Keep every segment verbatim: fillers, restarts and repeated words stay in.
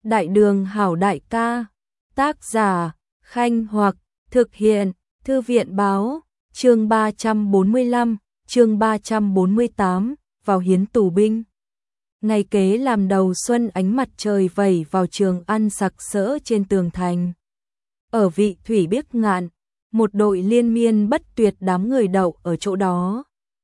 Đại đường hảo đại ca, tác giả, Khanh Hoặc, thực hiện, Thư viện báo, chương ba trăm bốn mươi lăm, chương ba trăm bốn mươi tám, vào hiến tù binh. Ngày kế làm đầu xuân, ánh mặt trời vẩy vào Trường An sặc sỡ trên tường thành. Ở vị thủy biếc ngạn, một đội liên miên bất tuyệt đám người đậu ở chỗ đó.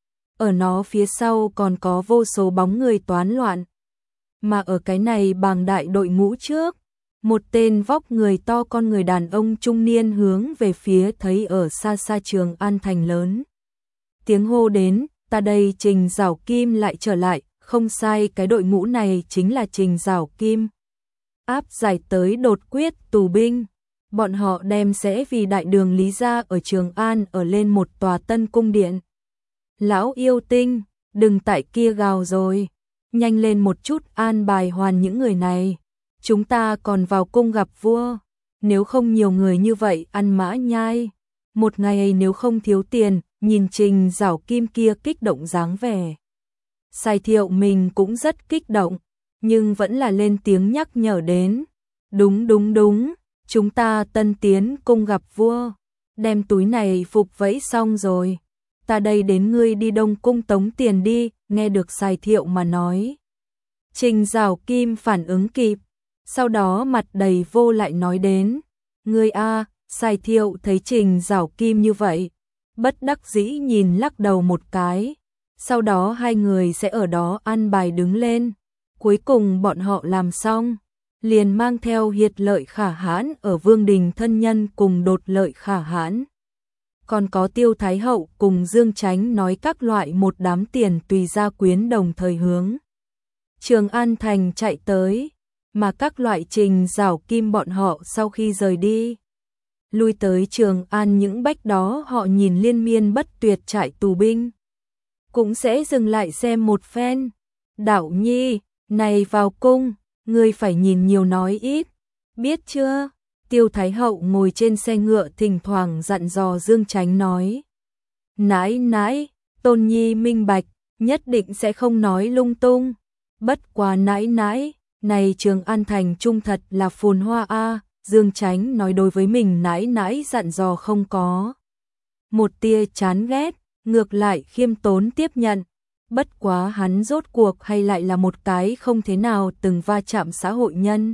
Ở nó phía sau còn có vô số bóng người toán loạn. Mà ở cái này bàng đại đội ngũ trước, một tên vóc người to con người đàn ông trung niên hướng về phía thấy ở xa xa Trường An thành lớn. Tiếng hô đến, ta đây Trình Giảo Kim lại trở lại, không sai, cái đội ngũ này chính là Trình Giảo Kim. Áp giải tới đột quyết tù binh, bọn họ đem sẽ vì đại đường Lý gia ở Trường An ở lên một tòa tân cung điện. Lão yêu tinh, đừng tại kia gào rồi, nhanh lên một chút an bài hoàn những người này, chúng ta còn vào cung gặp vua, nếu không nhiều người như vậy ăn mã nhai, một ngày nếu không thiếu tiền. Nhìn Trình Giảo Kim kia kích động dáng vẻ, Sài Thiệu mình cũng rất kích động, nhưng vẫn là lên tiếng nhắc nhở đến. Đúng đúng đúng, chúng ta tân tiến cung gặp vua, đem túi này phục vẫy xong rồi, ta đây đến ngươi đi Đông cung tống tiền đi. Nghe được Sài Thiệu mà nói, Trình Giảo Kim phản ứng kịp, sau đó mặt đầy vô lại nói đến, ngươi a. Sài Thiệu thấy Trình Giảo Kim như vậy, bất đắc dĩ nhìn lắc đầu một cái, sau đó hai người sẽ ở đó ăn bài đứng lên. Cuối cùng bọn họ làm xong, liền mang theo Hiệt Lợi Khả Hãn ở Vương Đình thân nhân cùng Đột Lợi Khả Hãn. Còn có Tiêu Thái Hậu cùng Dương Chánh nói các loại một đám tiền tùy gia quyến đồng thời hướng Trường An thành chạy tới, mà các loại Trình Giảo Kim bọn họ sau khi rời đi, lui tới Trường An những bách đó họ nhìn liên miên bất tuyệt trại tù binh, cũng sẽ dừng lại xem một phen. Đạo nhi, này vào cung, ngươi phải nhìn nhiều nói ít, biết chưa? Tiêu Thái Hậu ngồi trên xe ngựa thỉnh thoảng dặn dò Dương Chánh nói. Nãi nãi, Tôn nhi minh bạch, nhất định sẽ không nói lung tung. Bất quá nãi nãi, này Trường An thành trung thật là phồn hoa a. Dương Chánh nói đối với mình nãi nãi dặn dò không có một tia chán ghét, ngược lại khiêm tốn tiếp nhận. Bất quá hắn rốt cuộc hay lại là một cái không thế nào từng va chạm xã hội nhân.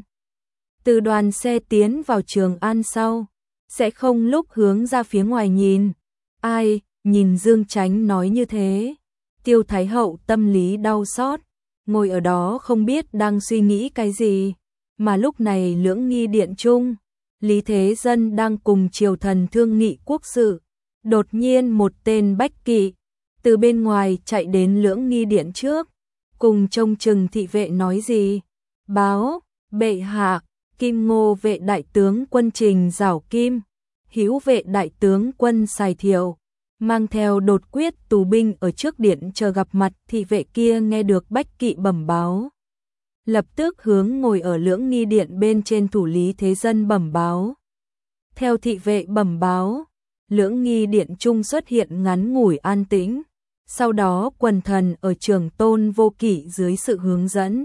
Từ đoàn xe tiến vào Trường An sau, sẽ không lúc hướng ra phía ngoài nhìn. Ai, nhìn Dương Chánh nói như thế, Tiêu Thái Hậu tâm lý đau xót, ngồi ở đó không biết đang suy nghĩ cái gì. Mà lúc này Lưỡng Nghi điện trung, Lý Thế Dân đang cùng triều thần thương nghị quốc sự, đột nhiên một tên bách kỵ từ bên ngoài chạy đến Lưỡng Nghi điện trước, cùng trông chừng thị vệ nói gì. Báo, bệ hạ, Kim Ngô vệ đại tướng quân Trình Giảo Kim, Hữu vệ đại tướng quân Sài Thiệu, mang theo đột quyết tù binh ở trước điện chờ gặp mặt. Thị vệ kia nghe được bách kỵ bẩm báo, lập tức hướng ngồi ở Lưỡng Nghi điện bên trên thủ Lý Thế Dân bẩm báo. Theo thị vệ bẩm báo, Lưỡng Nghi điện trung xuất hiện ngắn ngủi an tĩnh, sau đó quần thần ở Trường Tôn Vô Kỵ dưới sự hướng dẫn,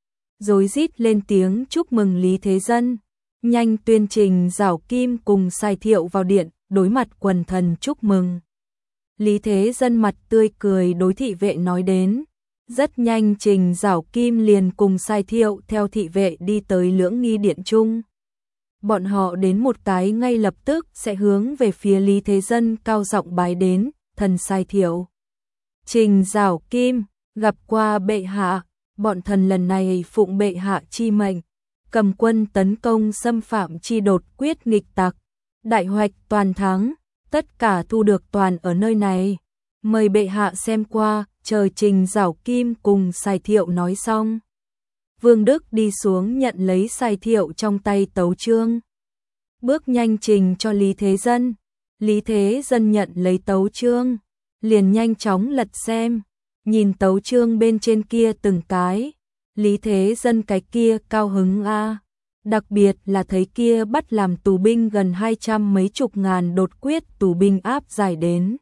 rối rít lên tiếng chúc mừng Lý Thế Dân, nhanh tuyên Trình Giảo Kim cùng Sài Thiệu vào điện, đối mặt quần thần chúc mừng. Lý Thế Dân mặt tươi cười đối thị vệ nói đến. Rất nhanh Trình Giảo Kim liền cùng Sài Thiệu theo thị vệ đi tới Lưỡng Nghi điện trung. Bọn họ đến một cái ngay lập tức sẽ hướng về phía Lý Thế Dân cao giọng bái đến. Thần Sài Thiệu, Trình Giảo Kim, gặp qua bệ hạ, bọn thần lần này phụng bệ hạ chi mệnh, cầm quân tấn công xâm phạm chi đột quyết nghịch tặc, đại hoạch toàn thắng, tất cả thu được toàn ở nơi này, mời bệ hạ xem qua. Chờ Trình Giảo Kim cùng Sài Thiệu nói xong, Vương Đức đi xuống nhận lấy Sài Thiệu trong tay tấu chương, bước nhanh trình cho Lý Thế Dân. Lý Thế Dân nhận lấy tấu chương, liền nhanh chóng lật xem, nhìn tấu chương bên trên kia từng cái, Lý Thế Dân cái kia cao hứng a, đặc biệt là thấy kia bắt làm tù binh gần hai trăm mấy chục ngàn đột quyết tù binh áp giải đến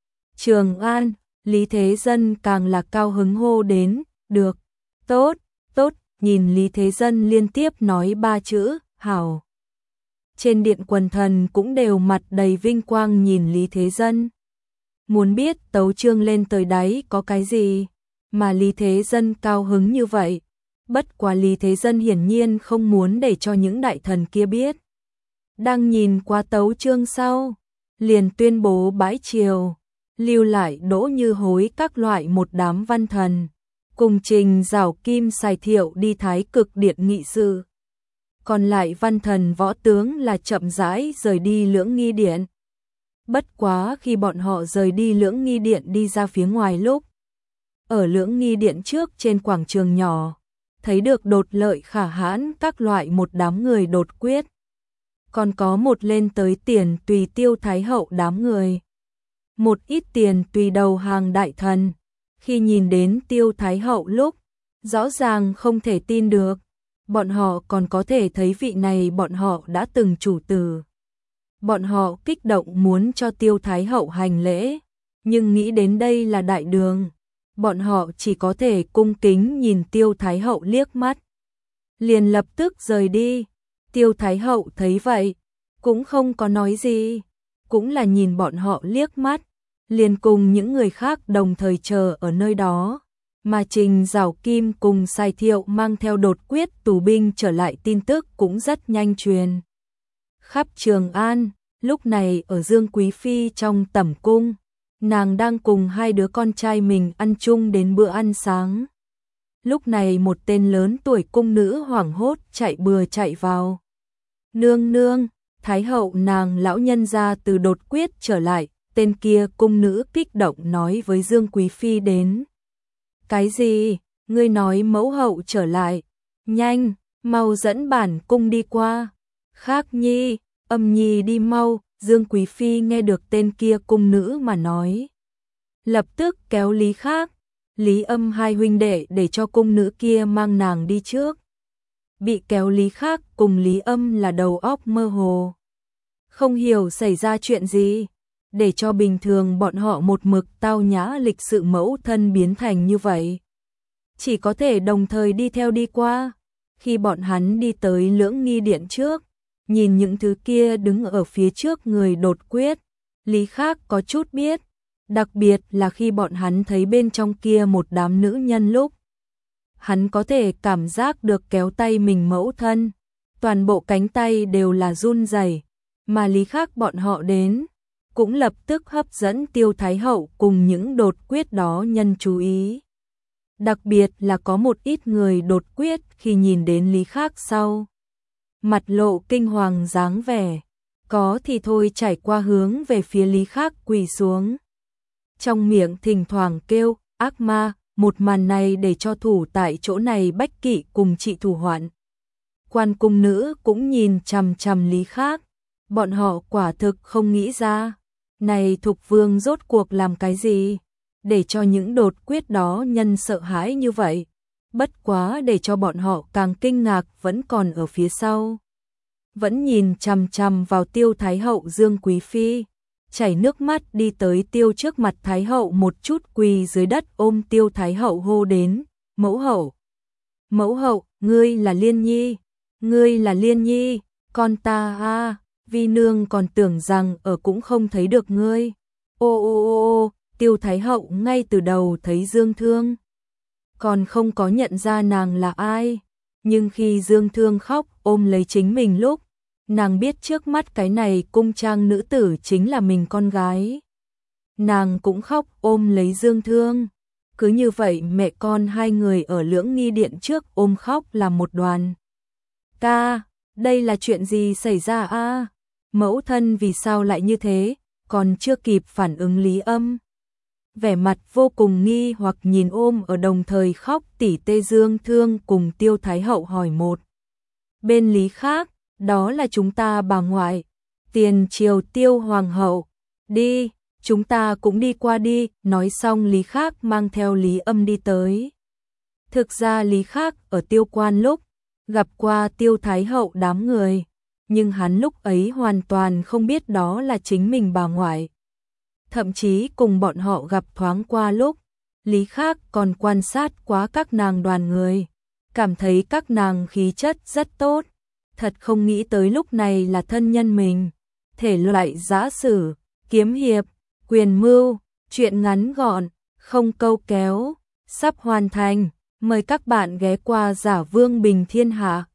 Trường An. Lý Thế Dân càng là cao hứng hô đến, được, tốt, tốt, nhìn Lý Thế Dân liên tiếp nói ba chữ, hảo. Trên điện quần thần cũng đều mặt đầy vinh quang nhìn Lý Thế Dân. Muốn biết tấu chương lên tới đáy có cái gì, mà Lý Thế Dân cao hứng như vậy. Bất quá Lý Thế Dân hiển nhiên không muốn để cho những đại thần kia biết. Đang nhìn qua tấu chương sau, liền tuyên bố bãi triều, lưu lại Đỗ Như Hối các loại một đám văn thần, cùng Trình Giảo Kim Sài Thiệu đi Thái Cực Điện nghị sự. Còn lại văn thần võ tướng là chậm rãi rời đi Lưỡng Nghi Điện. Bất quá khi bọn họ rời đi Lưỡng Nghi Điện đi ra phía ngoài lúc, ở Lưỡng Nghi Điện trước trên quảng trường nhỏ, thấy được Đột Lợi Khả Hãn các loại một đám người đột quyết. Còn có một lên tới tiền tùy Tiêu Thái Hậu đám người. Một ít tiền tùy đầu hàng đại thần. Khi nhìn đến Tiêu Thái Hậu lúc, rõ ràng không thể tin được. Bọn họ còn có thể thấy vị này bọn họ đã từng chủ tử. Bọn họ kích động muốn cho Tiêu Thái Hậu hành lễ. Nhưng nghĩ đến đây là đại đường. Bọn họ chỉ có thể cung kính nhìn Tiêu Thái Hậu liếc mắt. Liền lập tức rời đi. Tiêu Thái Hậu thấy vậy, cũng không có nói gì. Cũng là nhìn bọn họ liếc mắt. Liền cùng những người khác đồng thời chờ ở nơi đó. Mà Trình Giảo Kim cùng Sài Thiệu mang theo đột quyết tù binh trở lại tin tức cũng rất nhanh truyền. Khắp Trường An, lúc này ở Dương Quý Phi trong tẩm cung, nàng đang cùng hai đứa con trai mình ăn chung đến bữa ăn sáng. Lúc này một tên lớn tuổi cung nữ hoảng hốt chạy bừa chạy vào. Nương nương, Thái Hậu nàng lão nhân gia từ đột quyết trở lại, tên kia cung nữ kích động nói với Dương Quý Phi đến. Cái gì? Ngươi nói mẫu hậu trở lại. Nhanh, mau dẫn bản cung đi qua. Khác nhi, Âm nhi đi mau. Dương Quý Phi nghe được tên kia cung nữ mà nói. Lập tức kéo Lý Khác, Lý Âm hai huynh đệ để cho cung nữ kia mang nàng đi trước. Bị kéo Lý Khác cùng Lý Âm là đầu óc mơ hồ. Không hiểu xảy ra chuyện gì. Để cho bình thường bọn họ một mực tao nhã lịch sự mẫu thân biến thành như vậy. Chỉ có thể đồng thời đi theo đi qua. Khi bọn hắn đi tới Lưỡng Nghi Điện trước, nhìn những thứ kia đứng ở phía trước người đột quyết, Lý Khác có chút biết, đặc biệt là khi bọn hắn thấy bên trong kia một đám nữ nhân lúc. Hắn có thể cảm giác được kéo tay mình mẫu thân, toàn bộ cánh tay đều là run rẩy, mà Lý Khác bọn họ đến, cũng lập tức hấp dẫn Tiêu Thái Hậu cùng những đột quyết đó nhân chú ý. Đặc biệt là có một ít người đột quyết khi nhìn đến Lý Khác sau. Mặt lộ kinh hoàng dáng vẻ, có thì thôi chảy qua hướng về phía Lý Khác quỳ xuống. Trong miệng thỉnh thoảng kêu, ác ma, một màn này để cho thủ tại chỗ này Bách Kỵ cùng chị thủ hoạn. Quan cung nữ cũng nhìn chằm chằm Lý Khác, bọn họ quả thực không nghĩ ra. Này Thục Vương rốt cuộc làm cái gì? Để cho những đột quyết đó nhân sợ hãi như vậy. Bất quá để cho bọn họ càng kinh ngạc vẫn còn ở phía sau. Vẫn nhìn chằm chằm vào Tiêu Thái Hậu Dương Quý Phi. Chảy nước mắt đi tới Tiêu trước mặt Thái Hậu một chút quỳ dưới đất ôm Tiêu Thái Hậu hô đến. Mẫu hậu! Mẫu hậu, ngươi là Liên Nhi! Ngươi là Liên Nhi! Con ta a Vi nương còn tưởng rằng ở cũng không thấy được ngươi. Ô ô ô ô, Tiêu Thái Hậu ngay từ đầu thấy Dương Thương. Còn không có nhận ra nàng là ai. Nhưng khi Dương Thương khóc ôm lấy chính mình lúc, nàng biết trước mắt cái này cung trang nữ tử chính là mình con gái. Nàng cũng khóc ôm lấy Dương Thương. Cứ như vậy mẹ con hai người ở Lưỡng Nghi Điện trước ôm khóc làm một đoàn. Ca, đây là chuyện gì xảy ra a? Mẫu thân vì sao lại như thế? Còn chưa kịp phản ứng Lý Âm. Vẻ mặt vô cùng nghi hoặc nhìn ôm ở đồng thời khóc tỉ tê Dương Thương cùng Tiêu Thái Hậu hỏi một. Bên Lý Khác, đó là chúng ta bà ngoại, tiền triều Tiêu Hoàng hậu. Đi, chúng ta cũng đi qua đi, nói xong Lý Khác mang theo Lý Âm đi tới. Thực ra Lý Khác ở Tiêu Quan lúc, gặp qua Tiêu Thái Hậu đám người, nhưng hắn lúc ấy hoàn toàn không biết đó là chính mình bà ngoại. Thậm chí cùng bọn họ gặp thoáng qua lúc, Lý Khác còn quan sát quá các nàng đoàn người, cảm thấy các nàng khí chất rất tốt. Thật không nghĩ tới lúc này là thân nhân mình. Thể loại giã sử, kiếm hiệp, quyền mưu, truyện ngắn gọn, không câu kéo, sắp hoàn thành. Mời các bạn ghé qua Giả Vương Bình Thiên Hạ.